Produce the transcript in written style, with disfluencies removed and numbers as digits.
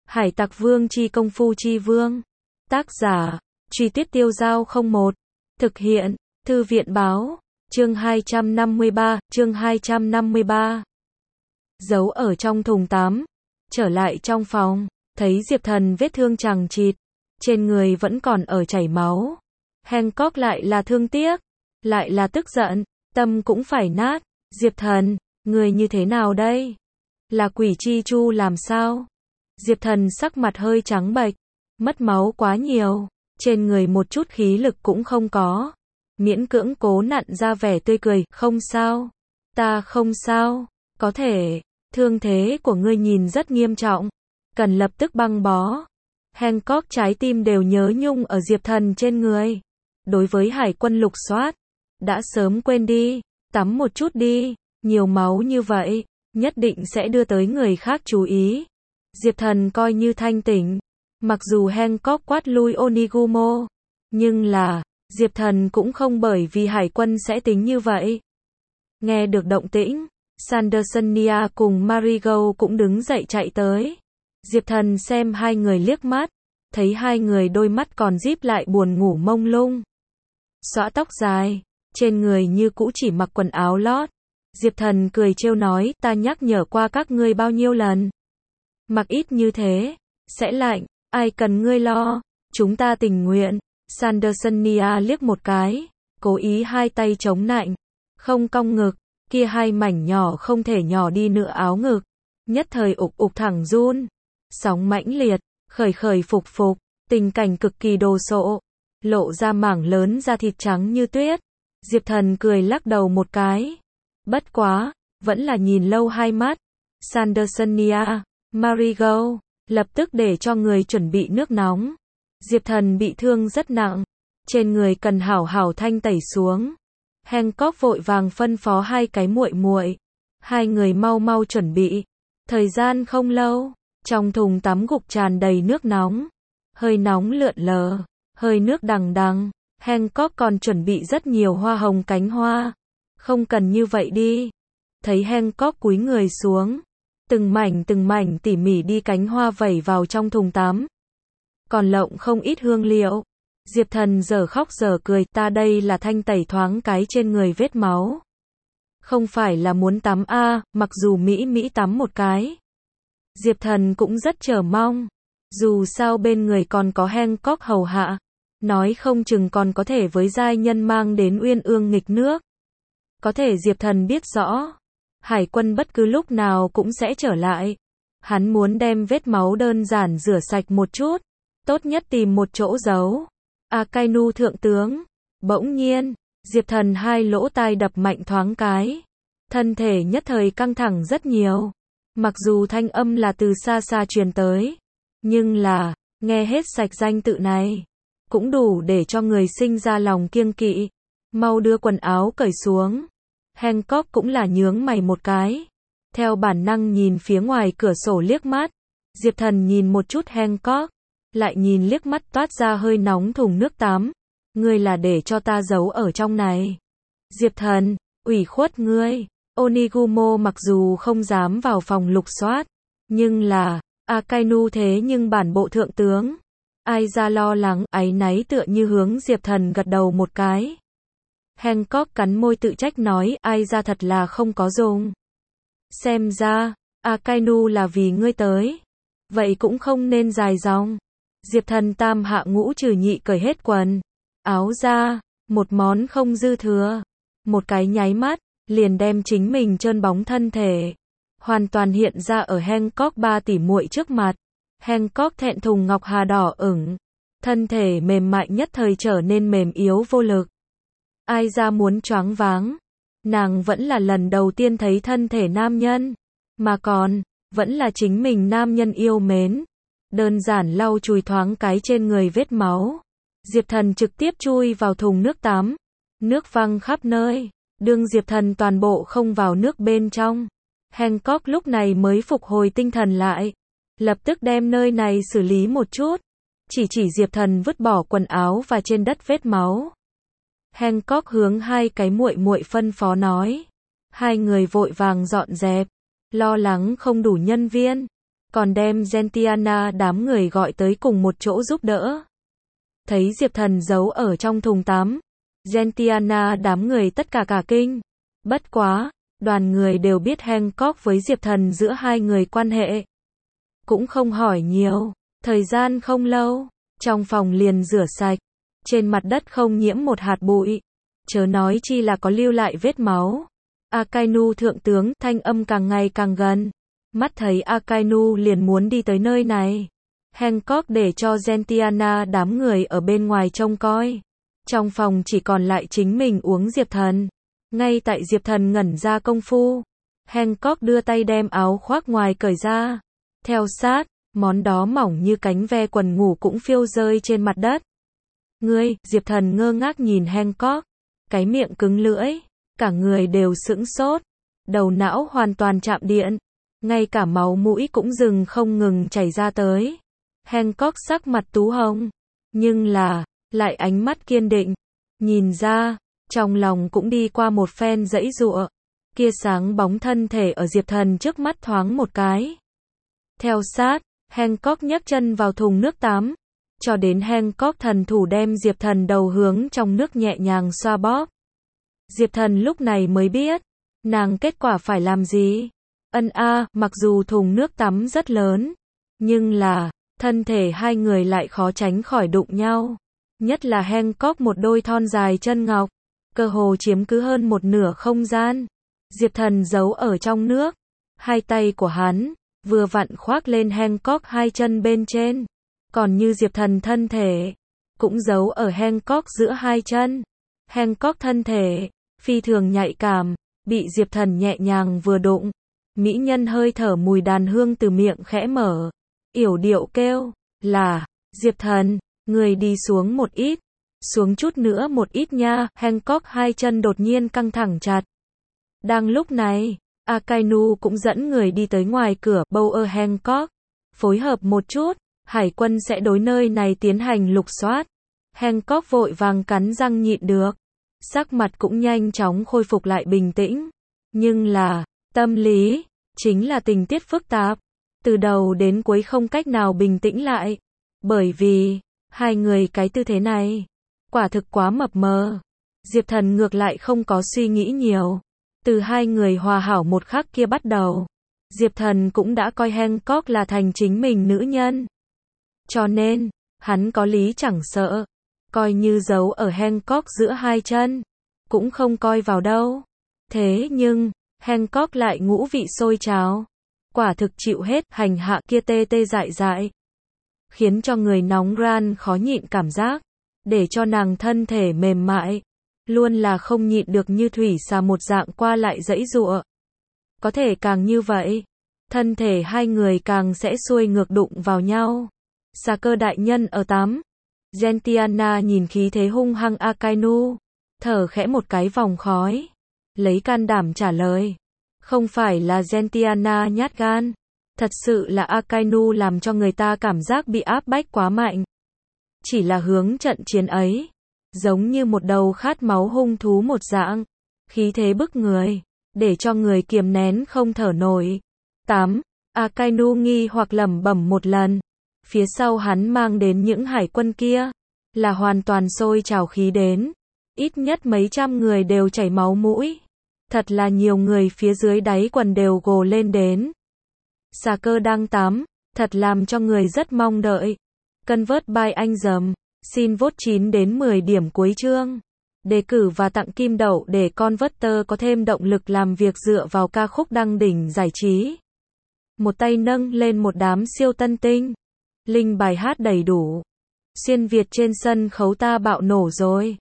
Hải Tặc Vương chi công phu chi vương. Tác giả, Truy Tuyết Tiêu Giao 01. Thực hiện, Thư viện báo, chương 253. Giấu ở trong thùng tắm. Trở lại trong phòng, thấy Diệp Thần vết thương chằng chịt, trên người vẫn còn ở chảy máu. Hancock lại là thương tiếc, lại là tức giận, tâm cũng phải nát. Diệp Thần, người như thế nào đây? Là quỷ chi chu làm sao? Diệp Thần sắc mặt hơi trắng bệch, mất máu quá nhiều, trên người một chút khí lực cũng không có. Miễn cưỡng cố nặn ra vẻ tươi cười, không sao. Ta không sao, có thể, thương thế của ngươi nhìn rất nghiêm trọng, cần lập tức băng bó. Hancock trái tim đều nhớ nhung ở Diệp Thần trên người. Đối với hải quân lục soát, đã sớm quên đi, tắm một chút đi, nhiều máu như vậy, nhất định sẽ đưa tới người khác chú ý. Diệp Thần coi như thanh tỉnh, mặc dù Hancock quát lui Onigumo, nhưng là, Diệp Thần cũng không bởi vì hải quân sẽ tính như vậy. Nghe được động tĩnh, Sandersonia cùng Marigold cũng đứng dậy chạy tới. Diệp Thần xem hai người liếc mắt, thấy hai người đôi mắt còn díp lại buồn ngủ mông lung. Xõa tóc dài, trên người như cũ chỉ mặc quần áo lót. Diệp Thần cười trêu nói, ta nhắc nhở qua các ngươi bao nhiêu lần. Mặc ít như thế, sẽ lạnh, ai cần ngươi lo, chúng ta tình nguyện. Sandersonia liếc một cái, cố ý hai tay chống nạnh, không cong ngực, kia hai mảnh nhỏ không thể nhỏ đi nữa áo ngực, nhất thời ục ục thẳng run, sóng mãnh liệt, khởi khởi phục phục, tình cảnh cực kỳ đồ sộ, lộ ra mảng lớn da thịt trắng như tuyết. Diệp Thần cười lắc đầu một cái, bất quá, vẫn là nhìn lâu hai mắt. Sandersonia, Marigold, lập tức để cho người chuẩn bị nước nóng. Diệp Thần bị thương rất nặng, trên người cần hảo hảo thanh tẩy xuống. Hancock vội vàng phân phó hai cái muội muội, hai người mau mau chuẩn bị. Thời gian không lâu, trong thùng tắm gục tràn đầy nước nóng, hơi nóng lượn lờ, hơi nước đằng đằng. Hancock còn chuẩn bị rất nhiều hoa hồng cánh hoa. Không cần như vậy đi. Thấy Hancock cúi người xuống, từng mảnh tỉ mỉ đi cánh hoa vẩy vào trong thùng tắm. Còn lộng không ít hương liệu. Diệp Thần giờ khóc giờ cười, ta đây là thanh tẩy thoáng cái trên người vết máu. Không phải là muốn tắm mặc dù Mỹ tắm một cái. Diệp Thần cũng rất chờ mong. Dù sao bên người còn có Hancock hầu hạ, nói không chừng còn có thể với giai nhân mang đến uyên ương nghịch nước. Có thể Diệp Thần biết rõ, hải quân bất cứ lúc nào cũng sẽ trở lại. Hắn muốn đem vết máu đơn giản rửa sạch một chút, tốt nhất tìm một chỗ giấu. Akainu thượng tướng. Bỗng nhiên, Diệp Thần hai lỗ tai đập mạnh thoáng cái. Thân thể nhất thời căng thẳng rất nhiều. Mặc dù thanh âm là từ xa xa truyền tới, nhưng là, nghe hết sạch danh tự này, cũng đủ để cho người sinh ra lòng kiêng kỵ. Mau đưa quần áo cởi xuống. Hancock cũng là nhướng mày một cái, theo bản năng nhìn phía ngoài cửa sổ liếc mắt. Diệp Thần nhìn một chút Hancock, lại nhìn liếc mắt toát ra hơi nóng thùng nước tắm. Ngươi là để cho ta giấu ở trong này. Diệp Thần, ủy khuất ngươi. Onigumo mặc dù không dám vào phòng lục soát, nhưng là, Akainu thế nhưng bản bộ thượng tướng. Ai ra lo lắng, áy náy tựa như hướng Diệp Thần gật đầu một cái. Hancock cắn môi tự trách nói, ai ra thật là không có dùng. Xem ra, Akainu là vì ngươi tới. Vậy cũng không nên dài dòng. Diệp Thần tam hạ ngũ trừ nhị cởi hết quần áo ra, một món không dư thừa. Một cái nháy mắt, liền đem chính mình trơn bóng thân thể hoàn toàn hiện ra ở Hancock ba tỷ muội trước mặt. Hancock thẹn thùng ngọc hà đỏ ửng, thân thể mềm mại nhất thời trở nên mềm yếu vô lực. Ai ra muốn choáng váng. Nàng vẫn là lần đầu tiên thấy thân thể nam nhân, mà còn, vẫn là chính mình nam nhân yêu mến. Đơn giản lau chùi thoáng cái trên người vết máu. Diệp Thần trực tiếp chui vào thùng nước tắm. Nước văng khắp nơi. Đương Diệp Thần toàn bộ không vào nước bên trong. Hancock lúc này mới phục hồi tinh thần lại. Lập tức đem nơi này xử lý một chút. Chỉ Diệp Thần vứt bỏ quần áo và trên đất vết máu. Hancock hướng hai cái muội muội phân phó nói. Hai người vội vàng dọn dẹp. Lo lắng không đủ nhân viên. còn đem Gentiana đám người gọi tới cùng một chỗ giúp đỡ. Thấy Diệp Thần giấu ở trong thùng tắm, Gentiana đám người tất cả cả kinh. Bất quá, đoàn người đều biết Hancock với Diệp Thần giữa hai người quan hệ. Cũng không hỏi nhiều, thời gian không lâu, trong phòng liền rửa sạch, trên mặt đất không nhiễm một hạt bụi, chớ nói chi là có lưu lại vết máu. Akainu thượng tướng, thanh âm càng ngày càng gần. Mắt thấy Akainu liền muốn đi tới nơi này. Hancock để cho Gentiana đám người ở bên ngoài trông coi. Trong phòng chỉ còn lại chính mình uống Diệp Thần. Ngay tại Diệp Thần ngẩn ra công phu, Hancock đưa tay đem áo khoác ngoài cởi ra. Theo sát, món đó mỏng như cánh ve quần ngủ cũng phiêu rơi trên mặt đất. Ngươi, Diệp Thần ngơ ngác nhìn Hancock, cái miệng cứng lưỡi, cả người đều sững sốt, đầu não hoàn toàn chạm điện, ngay cả máu mũi cũng dừng không ngừng chảy ra tới. Hancock sắc mặt tú hồng, nhưng là, lại ánh mắt kiên định, nhìn ra, trong lòng cũng đi qua một phen giãy giụa. Kia sáng bóng thân thể ở Diệp Thần trước mắt thoáng một cái. Theo sát, Hancock nhấc chân vào thùng nước tắm, cho đến Hancock thần thủ đem Diệp Thần đầu hướng trong nước nhẹ nhàng xoa bóp. Diệp Thần lúc này mới biết, nàng kết quả phải làm gì. Mặc dù thùng nước tắm rất lớn, nhưng là, thân thể hai người lại khó tránh khỏi đụng nhau. Nhất là Hancock một đôi thon dài chân ngọc, cơ hồ chiếm cứ hơn một nửa không gian. Diệp Thần giấu ở trong nước, hai tay của hắn vừa vặn khoác lên Hancock hai chân bên trên, còn như Diệp Thần thân thể cũng giấu ở Hancock giữa hai chân. Hancock thân thể phi thường nhạy cảm, bị Diệp Thần nhẹ nhàng vừa đụng, mỹ nhân hơi thở mùi đàn hương từ miệng khẽ mở, yểu điệu kêu là, Diệp Thần, người đi xuống một ít, xuống chút nữa một ít nha. Hancock hai chân đột nhiên căng thẳng chặt. Đang lúc này, Akainu cũng dẫn người đi tới ngoài cửa. Bauer Hancock, phối hợp một chút, hải quân sẽ đối nơi này tiến hành lục soát. Hancock vội vàng cắn răng nhịn được, sắc mặt cũng nhanh chóng khôi phục lại bình tĩnh. Nhưng là, tâm lý, chính là tình tiết phức tạp, từ đầu đến cuối không cách nào bình tĩnh lại. Bởi vì, hai người cái tư thế này, quả thực quá mập mờ. Diệp Thần ngược lại không có suy nghĩ nhiều. Từ hai người hòa hảo một khắc kia bắt đầu, Diệp Thần cũng đã coi Hancock là thành chính mình nữ nhân. Cho nên, hắn có lý chẳng sợ, coi như giấu ở Hancock giữa hai chân, cũng không coi vào đâu. Thế nhưng, Hancock lại ngũ vị sôi trào, quả thực chịu hết hành hạ kia tê tê dại dại, khiến cho người nóng ran khó nhịn cảm giác, để cho nàng thân thể mềm mại, luôn là không nhịn được như thủy xà một dạng qua lại giãy giụa. Có thể càng như vậy, thân thể hai người càng sẽ xuôi ngược đụng vào nhau. Xà Cơ đại nhân ở tắm. Gentiana nhìn khí thế hung hăng Akainu, thở khẽ một cái vòng khói, lấy can đảm trả lời. Không phải là Gentiana nhát gan, thật sự là Akainu làm cho người ta cảm giác bị áp bách quá mạnh. Chỉ là hướng trận chiến ấy, giống như một đầu khát máu hung thú một dạng, khí thế bức người, để cho người kiềm nén không thở nổi. 8. Akainu nghi hoặc lẩm bẩm một lần, phía sau hắn mang đến những hải quân kia, là hoàn toàn sôi trào khí đến, ít nhất mấy trăm người đều chảy máu mũi, thật là nhiều người phía dưới đáy quần đều gồ lên đến. Xà Cơ đang tắm, thật làm cho người rất mong đợi. Convert by anh dầm, xin vote 9 đến 10 điểm cuối chương. Đề cử và tặng kim đậu để Converter có thêm động lực làm việc dựa vào ca khúc đăng đỉnh giải trí. Một tay nâng lên một đám siêu tân tinh. Link bài hát đầy đủ. Xuyên Việt trên sân khấu ta bạo nổ rồi.